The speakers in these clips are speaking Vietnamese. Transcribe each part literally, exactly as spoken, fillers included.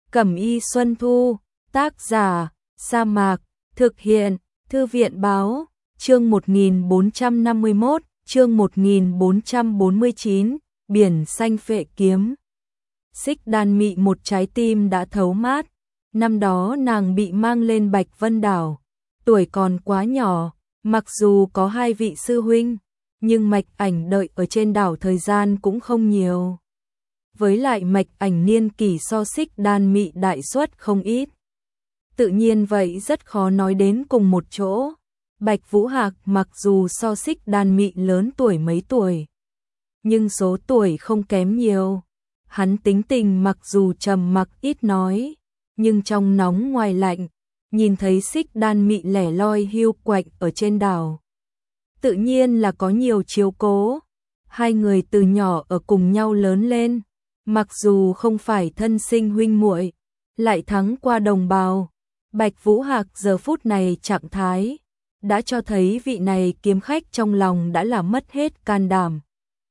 Cẩm y Xuân Thu, tác giả, Sa Mạc, thực hiện, Thư viện báo, chương một nghìn bốn trăm năm mươi mốt, chương một nghìn bốn trăm bốn mươi chín, biển xanh phệ kiếm. Xích Đan Mị một trái tim đã thấu mát, năm đó nàng bị mang lên Bạch Vân Đảo, tuổi còn quá nhỏ, mặc dù có hai vị sư huynh, nhưng Mạch Ảnh đợi ở trên đảo thời gian cũng không nhiều. Với lại Mạch Ảnh niên kỷ so Xích Đan Mị đại suất không ít. Tự nhiên vậy rất khó nói đến cùng một chỗ. Bạch Vũ Hạc mặc dù so Xích Đan Mị lớn tuổi mấy tuổi, nhưng số tuổi không kém nhiều. Hắn tính tình mặc dù trầm mặc ít nói, nhưng trong nóng ngoài lạnh, nhìn thấy Xích Đan Mị lẻ loi hiu quạnh ở trên đảo, tự nhiên là có nhiều chiếu cố. Hai người từ nhỏ ở cùng nhau lớn lên, mặc dù không phải thân sinh huynh muội, lại thắng qua đồng bào. Bạch Vũ Hạc giờ phút này trạng thái đã cho thấy vị này kiếm khách trong lòng đã là mất hết can đảm.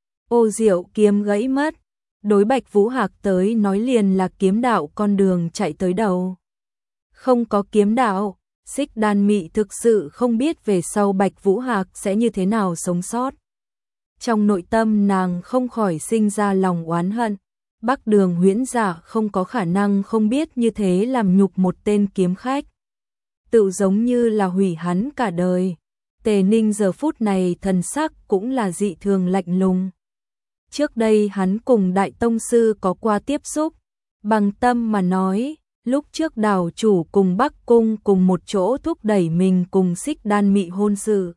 Ô Diệu kiếm gãy mất, đối Bạch Vũ Hạc tới nói liền là kiếm đạo con đường chạy tới đầu. Không có kiếm đạo, Xích Đan Mị thực sự không biết về sau Bạch Vũ Hạc sẽ như thế nào sống sót. Trong nội tâm nàng không khỏi sinh ra lòng oán hận. Bắc Đường Huyễn Giả không có khả năng không biết như thế làm nhục một tên kiếm khách, tự giống như là hủy hắn cả đời. Tề Ninh giờ phút này thần sắc cũng là dị thường lạnh lùng. Trước đây hắn cùng Đại Tông Sư có qua tiếp xúc, bằng tâm mà nói, lúc trước đảo chủ cùng Bắc Cung cùng một chỗ thúc đẩy mình cùng Xích Đan Mị hôn sự.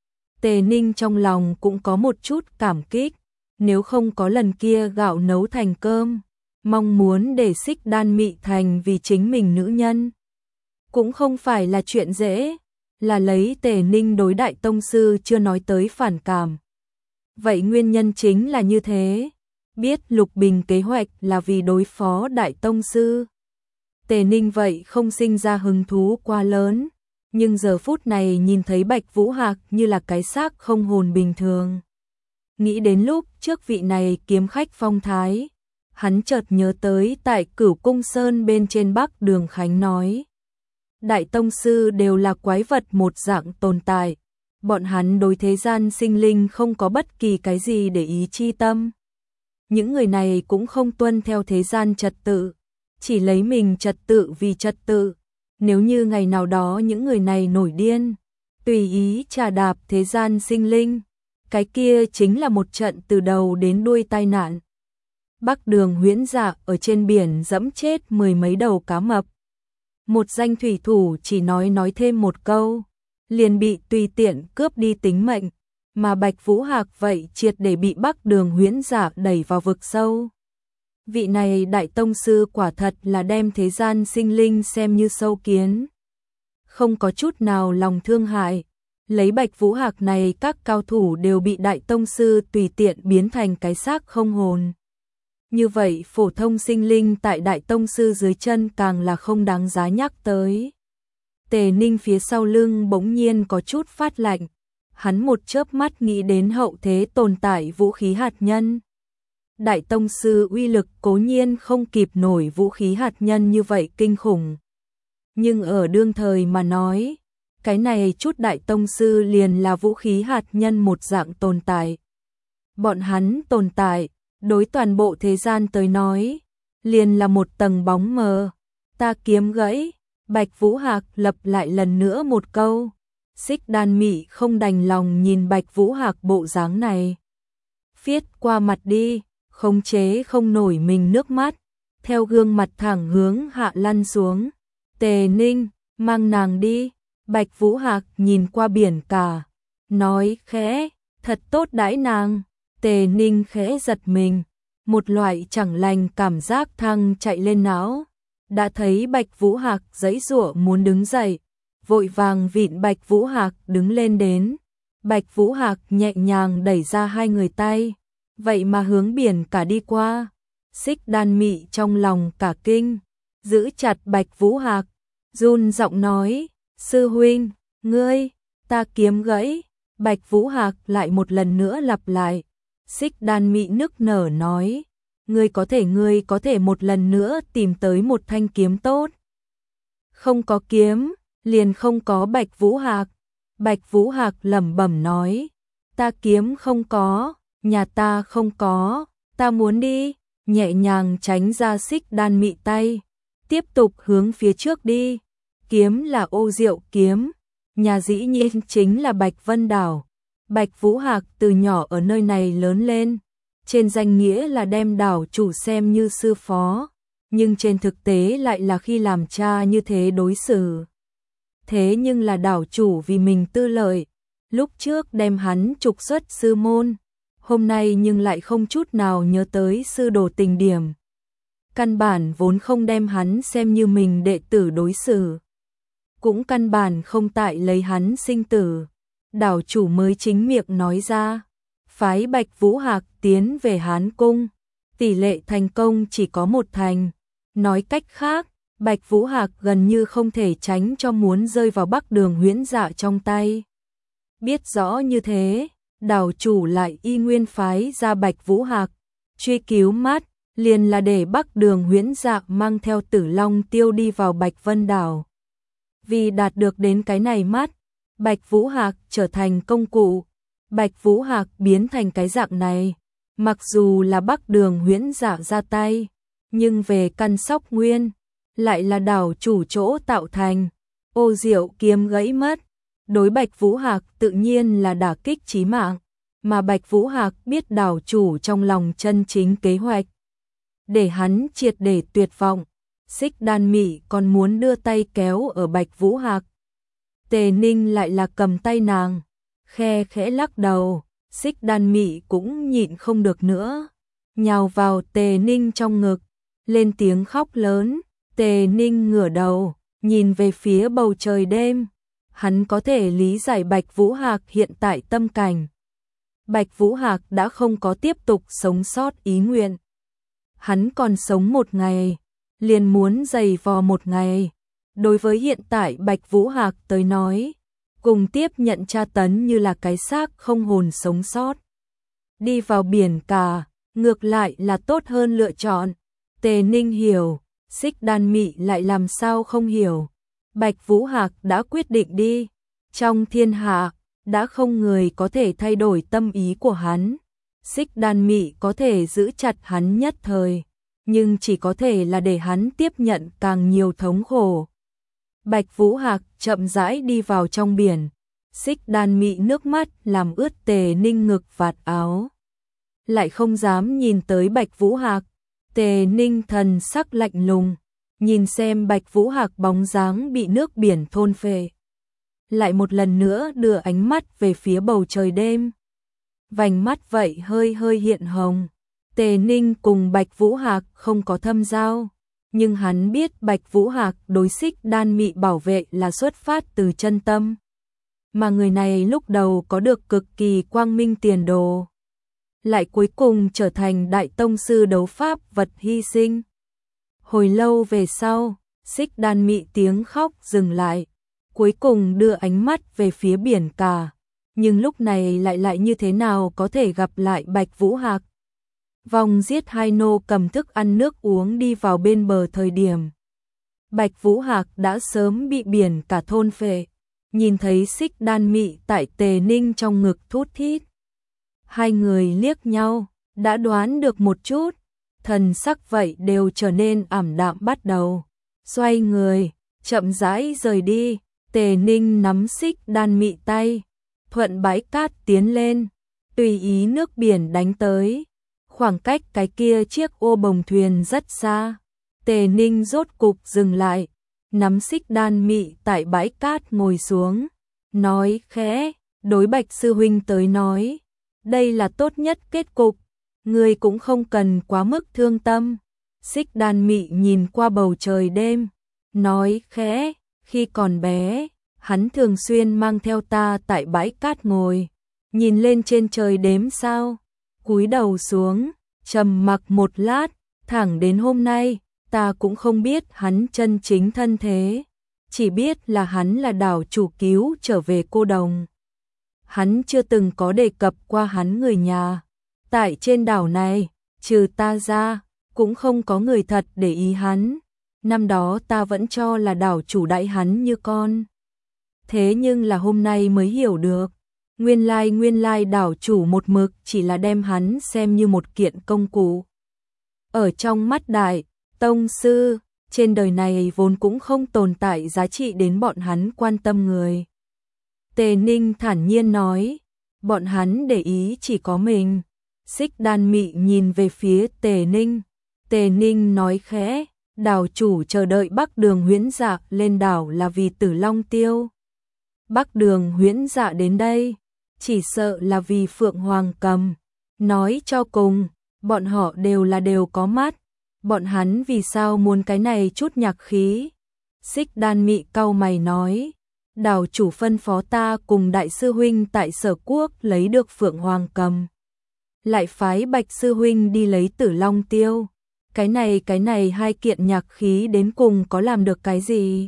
Tề Ninh trong lòng cũng có một chút cảm kích, nếu không có lần kia gạo nấu thành cơm, mong muốn để Xích Đan Mị thành vì chính mình nữ nhân, cũng không phải là chuyện dễ, là lấy Tề Ninh đối Đại Tông Sư chưa nói tới phản cảm. Vậy nguyên nhân chính là như thế, biết Lục Bình kế hoạch là vì đối phó Đại Tông Sư. Tề Ninh vậy không sinh ra hứng thú quá lớn, nhưng giờ phút này nhìn thấy Bạch Vũ Hạc như là cái xác không hồn bình thường. Nghĩ đến lúc trước vị này kiếm khách phong thái, hắn chợt nhớ tới tại Cửu Cung Sơn bên trên Bắc Đường Khánh nói. Đại Tông Sư đều là quái vật một dạng tồn tại, bọn hắn đối thế gian sinh linh không có bất kỳ cái gì để ý chi tâm. Những người này cũng không tuân theo thế gian trật tự, chỉ lấy mình trật tự vì trật tự. Nếu như ngày nào đó những người này nổi điên, tùy ý trà đạp thế gian sinh linh, cái kia chính là một trận từ đầu đến đuôi tai nạn. Bắc Đường Huyễn Giả ở trên biển dẫm chết mười mấy đầu cá mập. Một danh thủy thủ chỉ nói nói thêm một câu, liền bị tùy tiện cướp đi tính mệnh, mà Bạch Vũ Hạc vậy triệt để bị Bắc Đường Huyễn Giả đẩy vào vực sâu. Vị này Đại Tông Sư quả thật là đem thế gian sinh linh xem như sâu kiến, không có chút nào lòng thương hại. Lấy Bạch Vũ Hạc này các cao thủ đều bị Đại Tông Sư tùy tiện biến thành cái xác không hồn. Như vậy phổ thông sinh linh tại Đại Tông Sư dưới chân càng là không đáng giá nhắc tới. Tề Ninh phía sau lưng bỗng nhiên có chút phát lạnh, hắn một chớp mắt nghĩ đến hậu thế tồn tại vũ khí hạt nhân. Đại Tông Sư uy lực cố nhiên không kịp nổi vũ khí hạt nhân như vậy kinh khủng. Nhưng ở đương thời mà nói, cái này chút Đại Tông Sư liền là vũ khí hạt nhân một dạng tồn tại. Bọn hắn tồn tại, đối toàn bộ thế gian tới nói, liền là một tầng bóng mờ. Ta kiếm gãy, Bạch Vũ Hạc lặp lại lần nữa một câu. Xích Đan Mị không đành lòng nhìn Bạch Vũ Hạc bộ dáng này. Phiết qua mặt đi, khống chế không nổi mình nước mắt, theo gương mặt thẳng hướng hạ lăn xuống. Tề Ninh, mang nàng đi. Bạch Vũ Hạc nhìn qua biển cả, nói khẽ, thật tốt đãi nàng. Tề Ninh khẽ giật mình, một loại chẳng lành cảm giác thăng chạy lên não. Đã thấy Bạch Vũ Hạc giãy giụa muốn đứng dậy, vội vàng vịn Bạch Vũ Hạc đứng lên đến. Bạch Vũ Hạc nhẹ nhàng đẩy ra hai người tay, vậy mà hướng biển cả đi qua. Xích Đan Mị trong lòng cả kinh, giữ chặt Bạch Vũ Hạc, run giọng nói, sư huynh, ngươi, ta kiếm gãy. Bạch Vũ Hạc lại một lần nữa lặp lại. Xích Đan Mị nức nở nói, ngươi có thể ngươi có thể một lần nữa tìm tới một thanh kiếm tốt. Không có kiếm, liền không có Bạch Vũ Hạc. Bạch Vũ Hạc lẩm bẩm nói, ta kiếm không có, nhà ta không có, ta muốn đi, nhẹ nhàng tránh ra Xích Đan Mị tay, tiếp tục hướng phía trước đi. Kiếm là Ô Diệu kiếm, nhà dĩ nhiên chính là Bạch Vân Đảo. Bạch Vũ Hạc từ nhỏ ở nơi này lớn lên, trên danh nghĩa là đem đảo chủ xem như sư phó, nhưng trên thực tế lại là khi làm cha như thế đối xử. Thế nhưng là đảo chủ vì mình tư lợi, lúc trước đem hắn trục xuất sư môn, hôm nay nhưng lại không chút nào nhớ tới sư đồ tình điểm. Căn bản vốn không đem hắn xem như mình đệ tử đối xử, cũng căn bản không tại lấy hắn sinh tử. Đảo chủ mới chính miệng nói ra, phái Bạch Vũ Hạc tiến về Hán Cung, tỷ lệ thành công chỉ có một thành. Nói cách khác, Bạch Vũ Hạc gần như không thể tránh cho muốn rơi vào Bắc Đường Huyễn Dạ trong tay. Biết rõ như thế, đảo chủ lại y nguyên phái ra Bạch Vũ Hạc, truy cứu mắt, liền là để Bắc Đường Huyễn Dạ mang theo Tử Long Tiêu đi vào Bạch Vân Đảo. Vì đạt được đến cái này mắt, Bạch Vũ Hạc trở thành công cụ, Bạch Vũ Hạc biến thành cái dạng này, mặc dù là Bắc Đường Huyễn Dạ ra tay, nhưng về căn sóc nguyên, lại là đảo chủ chỗ tạo thành. Ô Diệu kiếm gãy mất, đối Bạch Vũ Hạc tự nhiên là đả kích chí mạng, mà Bạch Vũ Hạc biết đảo chủ trong lòng chân chính kế hoạch, để hắn triệt để tuyệt vọng. Xích Đan Mị còn muốn đưa tay kéo ở Bạch Vũ Hạc, Tề Ninh lại là cầm tay nàng, khe khẽ lắc đầu. Xích Đan Mị cũng nhịn không được nữa, nhào vào Tề Ninh trong ngực, lên tiếng khóc lớn. Tề Ninh ngửa đầu, nhìn về phía bầu trời đêm, hắn có thể lý giải Bạch Vũ Hạc hiện tại tâm cảnh. Bạch Vũ Hạc đã không có tiếp tục sống sót ý nguyện, hắn còn sống một ngày, liền muốn giày vò một ngày. Đối với hiện tại Bạch Vũ Hạc tới nói, cùng tiếp nhận tra tấn như là cái xác không hồn sống sót. Đi vào biển cả, ngược lại là tốt hơn lựa chọn. Tề Ninh hiểu, Xích Đan Mị lại làm sao không hiểu. Bạch Vũ Hạc đã quyết định đi, trong thiên hạ, đã không người có thể thay đổi tâm ý của hắn. Xích Đan Mị có thể giữ chặt hắn nhất thời, nhưng chỉ có thể là để hắn tiếp nhận càng nhiều thống khổ. Bạch Vũ Hạc chậm rãi đi vào trong biển, Xích Đan Mị nước mắt làm ướt Tề Ninh ngực vạt áo, lại không dám nhìn tới Bạch Vũ Hạc. Tề Ninh thần sắc lạnh lùng, nhìn xem Bạch Vũ Hạc bóng dáng bị nước biển thôn phệ, lại một lần nữa đưa ánh mắt về phía bầu trời đêm. Vành mắt vậy hơi hơi hiện hồng. Tề Ninh cùng Bạch Vũ Hạc không có thâm giao, nhưng hắn biết Bạch Vũ Hạc đối Xích Đan Mị bảo vệ là xuất phát từ chân tâm, mà người này lúc đầu có được cực kỳ quang minh tiền đồ, lại cuối cùng trở thành đại tông sư đấu pháp vật hy sinh. Hồi lâu về sau, Xích Đan Mị tiếng khóc dừng lại, cuối cùng đưa ánh mắt về phía biển cả, nhưng lúc này lại lại như thế nào có thể gặp lại Bạch Vũ Hạc. Vòng giết hai nô cầm thức ăn nước uống đi vào bên bờ thời điểm, Bạch Vũ Hạc đã sớm bị biển cả thôn phệ. Nhìn thấy Xích Đan Mị tại Tề Ninh trong ngực thút thít, hai người liếc nhau, đã đoán được một chút, thần sắc vậy đều trở nên ảm đạm bắt đầu. Xoay người, chậm rãi rời đi. Tề Ninh nắm Xích Đan Mị tay, thuận bãi cát tiến lên, tùy ý nước biển đánh tới. Khoảng cách cái kia chiếc ô bồng thuyền rất xa, Tề Ninh rốt cục dừng lại, nắm Xích Đan Mị tại bãi cát ngồi xuống, nói khẽ, đối Bạch sư huynh tới nói, đây là tốt nhất kết cục, người cũng không cần quá mức thương tâm. Xích Đan Mị nhìn qua bầu trời đêm, nói khẽ, khi còn bé, hắn thường xuyên mang theo ta tại bãi cát ngồi, nhìn lên trên trời đếm sao, cúi đầu xuống, trầm mặc một lát, thẳng đến hôm nay, ta cũng không biết hắn chân chính thân thế, chỉ biết là hắn là đảo chủ cứu trở về cô đồng. Hắn chưa từng có đề cập qua hắn người nhà, tại trên đảo này, trừ ta ra, cũng không có người thật để ý hắn. Năm đó ta vẫn cho là đảo chủ đãi hắn như con. Thế nhưng là hôm nay mới hiểu được. Nguyên lai nguyên lai đảo chủ một mực chỉ là đem hắn xem như một kiện công cụ. Ở trong mắt Đại Tông Sư, trên đời này vốn cũng không tồn tại giá trị đến bọn hắn quan tâm người. Tề Ninh thản nhiên nói, bọn hắn để ý chỉ có mình. Xích Đan Mị nhìn về phía Tề Ninh. Tề Ninh nói khẽ, đảo chủ chờ đợi Bắc Đường Huyễn Dạ lên đảo là vì Tử Long Tiêu. Bắc Đường Huyễn Dạ đến đây, chỉ sợ là vì Phượng Hoàng Cầm. Nói cho cùng, bọn họ đều là đều có mắt. Bọn hắn vì sao muốn cái này chút nhạc khí? Xích Đan Mị cau mày nói, đảo chủ phân phó ta cùng đại sư huynh tại Sở Quốc lấy được Phượng Hoàng Cầm, lại phái Bạch sư huynh đi lấy Tử Long Tiêu. Cái này cái này hai kiện nhạc khí đến cùng có làm được cái gì?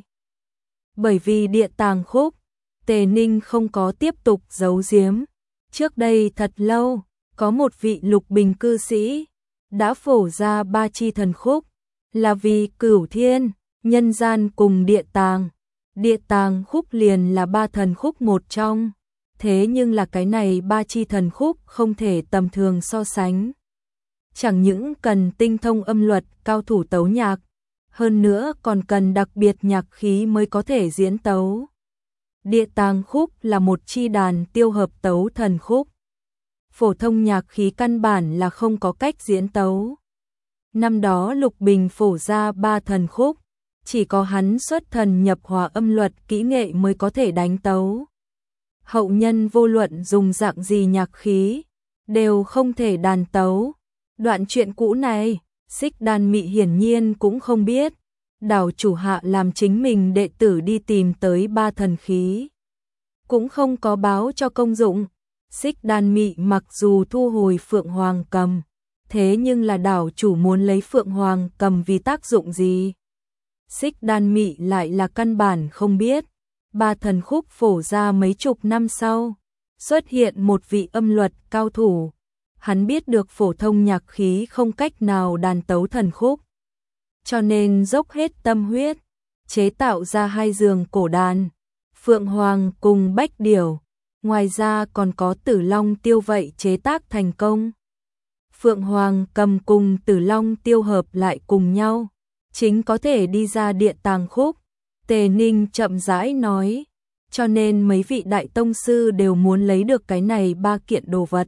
Bởi vì Địa Tàng Khúc, Tề Ninh không có tiếp tục giấu giếm. Trước đây thật lâu, có một vị Lục Bình cư sĩ đã phổ ra ba chi thần khúc, là vì Cửu Thiên, Nhân Gian cùng Địa Tàng. Địa Tàng Khúc liền là ba thần khúc một trong, thế nhưng là cái này ba chi thần khúc không thể tầm thường so sánh. Chẳng những cần tinh thông âm luật, cao thủ tấu nhạc, hơn nữa còn cần đặc biệt nhạc khí mới có thể diễn tấu. Địa Tàng Khúc là một chi đàn tiêu hợp tấu thần khúc. Phổ thông nhạc khí căn bản là không có cách diễn tấu. Năm đó Lục Bình phổ ra ba thần khúc, chỉ có hắn xuất thần nhập hóa âm luật kỹ nghệ mới có thể đánh tấu. Hậu nhân vô luận dùng dạng gì nhạc khí, đều không thể đàn tấu. Đoạn chuyện cũ này, Xích Đan Mị hiển nhiên cũng không biết. Đảo chủ hạ làm chính mình đệ tử đi tìm tới ba thần khí, cũng không có báo cho công dụng. Xích Đan Mị mặc dù thu hồi Phượng Hoàng Cầm, thế nhưng là đảo chủ muốn lấy Phượng Hoàng Cầm vì tác dụng gì? Xích Đan Mị lại là căn bản không biết. Ba thần khúc phổ ra mấy chục năm sau, xuất hiện một vị âm luật cao thủ. Hắn biết được phổ thông nhạc khí không cách nào đàn tấu thần khúc, cho nên dốc hết tâm huyết, chế tạo ra hai giường cổ đàn, Phượng Hoàng cùng Bách Điểu, ngoài ra còn có Tử Long Tiêu vậy chế tác thành công. Phượng Hoàng Cầm cùng Tử Long Tiêu hợp lại cùng nhau, chính có thể đi ra Địa Tàng Khúc. Tề Ninh chậm rãi nói, cho nên mấy vị đại tông sư đều muốn lấy được cái này ba kiện đồ vật.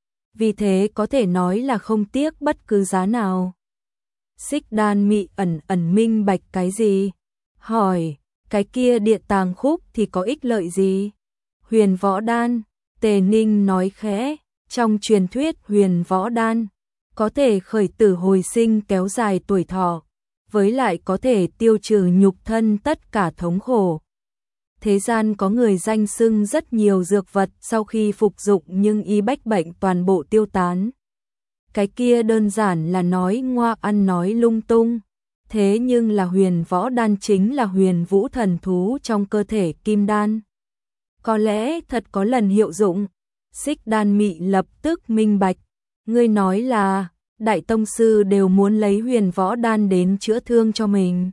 Vì thế có thể nói là không tiếc bất cứ giá nào. Xích Đan Mị ẩn ẩn minh bạch cái gì? Hỏi, cái kia Địa Tàng Khúc thì có ích lợi gì? Huyền Võ Đan, Tề Ninh nói khẽ, trong truyền thuyết Huyền Võ Đan có thể khởi tử hồi sinh, kéo dài tuổi thọ, với lại có thể tiêu trừ nhục thân tất cả thống khổ. Thế gian có người danh xưng rất nhiều dược vật sau khi phục dụng nhưng y bách bệnh toàn bộ tiêu tán. Cái kia đơn giản là nói ngoa, ăn nói lung tung. Thế nhưng là Huyền Võ Đan chính là huyền vũ thần thú trong cơ thể kim đan. Có lẽ thật có lần hiệu dụng. Xích Đan Mị lập tức minh bạch. Ngươi nói là đại tông sư đều muốn lấy Huyền Võ Đan đến chữa thương cho mình.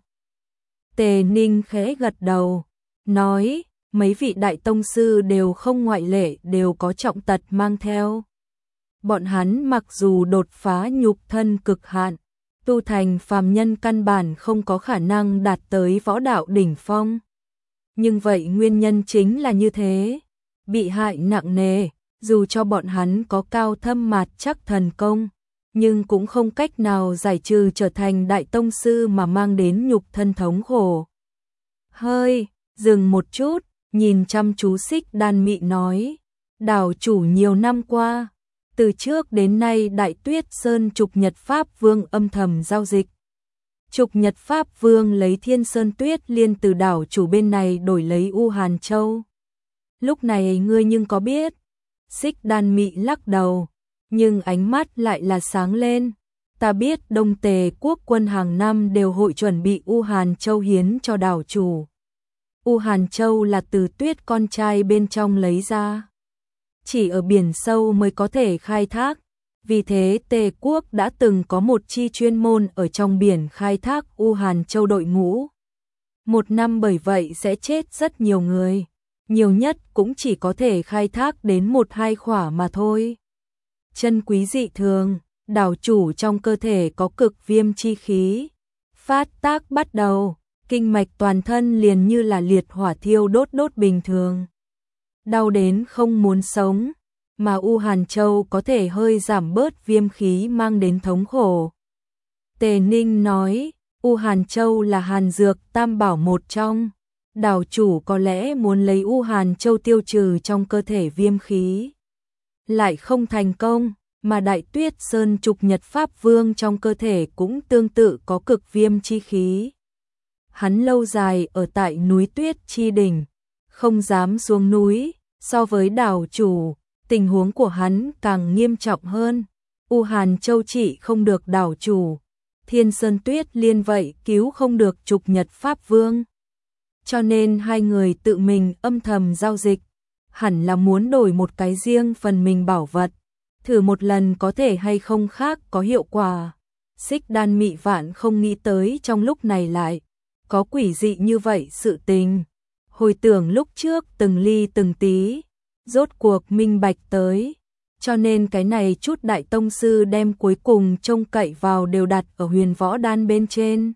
Tề Ninh khẽ gật đầu, nói, mấy vị đại tông sư đều không ngoại lệ đều có trọng tật mang theo. Bọn hắn mặc dù đột phá nhục thân cực hạn, tu thành phàm nhân căn bản không có khả năng đạt tới võ đạo đỉnh phong. Nhưng vậy nguyên nhân chính là như thế, bị hại nặng nề, dù cho bọn hắn có cao thâm mạt chắc thần công, nhưng cũng không cách nào giải trừ trở thành đại tông sư mà mang đến nhục thân thống khổ. Hơi dừng một chút, nhìn chăm chú Xích Đan Mị nói, đảo chủ nhiều năm qua, từ trước đến nay Đại Tuyết Sơn Trục Nhật Pháp Vương âm thầm giao dịch. Trục Nhật Pháp Vương lấy Thiên Sơn Tuyết Liên từ đảo chủ bên này đổi lấy U Hàn Châu. Lúc này ngươi nhưng có biết? Xích Đan Mị lắc đầu, nhưng ánh mắt lại là sáng lên. Ta biết Đông Tề quốc quân hàng năm đều hội chuẩn bị U Hàn Châu hiến cho đảo chủ. U Hàn Châu là từ Tuyết con trai bên trong lấy ra, chỉ ở biển sâu mới có thể khai thác, Vì thế Tề quốc đã từng có một chi chuyên môn ở trong biển khai thác U Hàn Châu đội ngũ. Một năm bởi vậy sẽ chết rất nhiều người, nhiều nhất cũng chỉ có thể khai thác đến một hai khỏa mà thôi. Chân quý dị thường, đảo chủ trong cơ thể có cực viêm chi khí. Phát tác bắt đầu, kinh mạch toàn thân liền như là liệt hỏa thiêu đốt đốt bình thường. Đau đến không muốn sống, mà U Hàn Châu có thể hơi giảm bớt viêm khí mang đến thống khổ. Tề Ninh nói, U Hàn Châu là hàn dược tam bảo một trong. Đảo chủ có lẽ muốn lấy U Hàn Châu tiêu trừ trong cơ thể viêm khí. Lại không thành công, mà Đại Tuyết Sơn Trục Nhật Pháp Vương trong cơ thể cũng tương tự có cực viêm chi khí. Hắn lâu dài ở tại núi Tuyết Chi Đỉnh, không dám xuống núi, so với đảo chủ, tình huống của hắn càng nghiêm trọng hơn. U Hàn Châu trị không được đảo chủ, Thiên Sơn Tuyết Liên vậy cứu không được Trục Nhật Pháp Vương. Cho nên hai người tự mình âm thầm giao dịch, hẳn là muốn đổi một cái riêng phần mình bảo vật, thử một lần có thể hay không khác có hiệu quả. Xích Đan Mị Vạn không nghĩ tới trong lúc này lại có quỷ dị như vậy sự tình. Hồi tưởng lúc trước từng ly từng tí, rốt cuộc minh bạch tới, cho nên cái này chút đại tông sư đem cuối cùng trông cậy vào đều đặt ở huyền võ đan bên trên.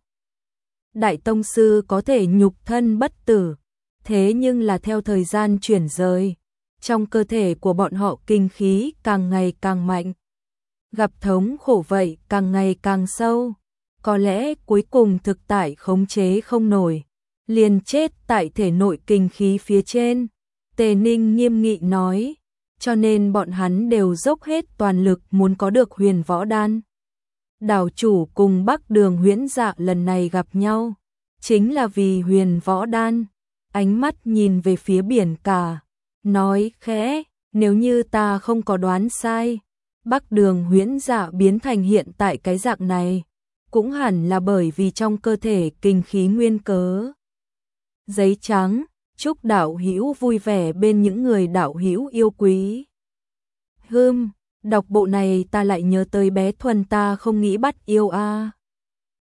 Đại tông sư có thể nhục thân bất tử, thế nhưng là theo thời gian chuyển rời, trong cơ thể của bọn họ kinh khí càng ngày càng mạnh. Gặp thống khổ vậy càng ngày càng sâu, có lẽ cuối cùng thực tại khống chế không nổi, liền chết tại thể nội kinh khí phía trên. Tề Ninh nghiêm nghị nói, cho nên bọn hắn đều dốc hết toàn lực muốn có được huyền võ đan. Đảo chủ cùng Bắc Đường Huyễn Dạ lần này gặp nhau, chính là vì huyền võ đan. Ánh mắt nhìn về phía biển cả, nói khẽ, nếu như ta không có đoán sai, Bắc Đường Huyễn Dạ biến thành hiện tại cái dạng này, cũng hẳn là bởi vì trong cơ thể kinh khí nguyên cớ. Giấy trắng, chúc đạo hữu vui vẻ bên những người đạo hữu yêu quý. Hừm, đọc bộ này ta lại nhớ tới bé Thuần ta không nghĩ bắt yêu a. À.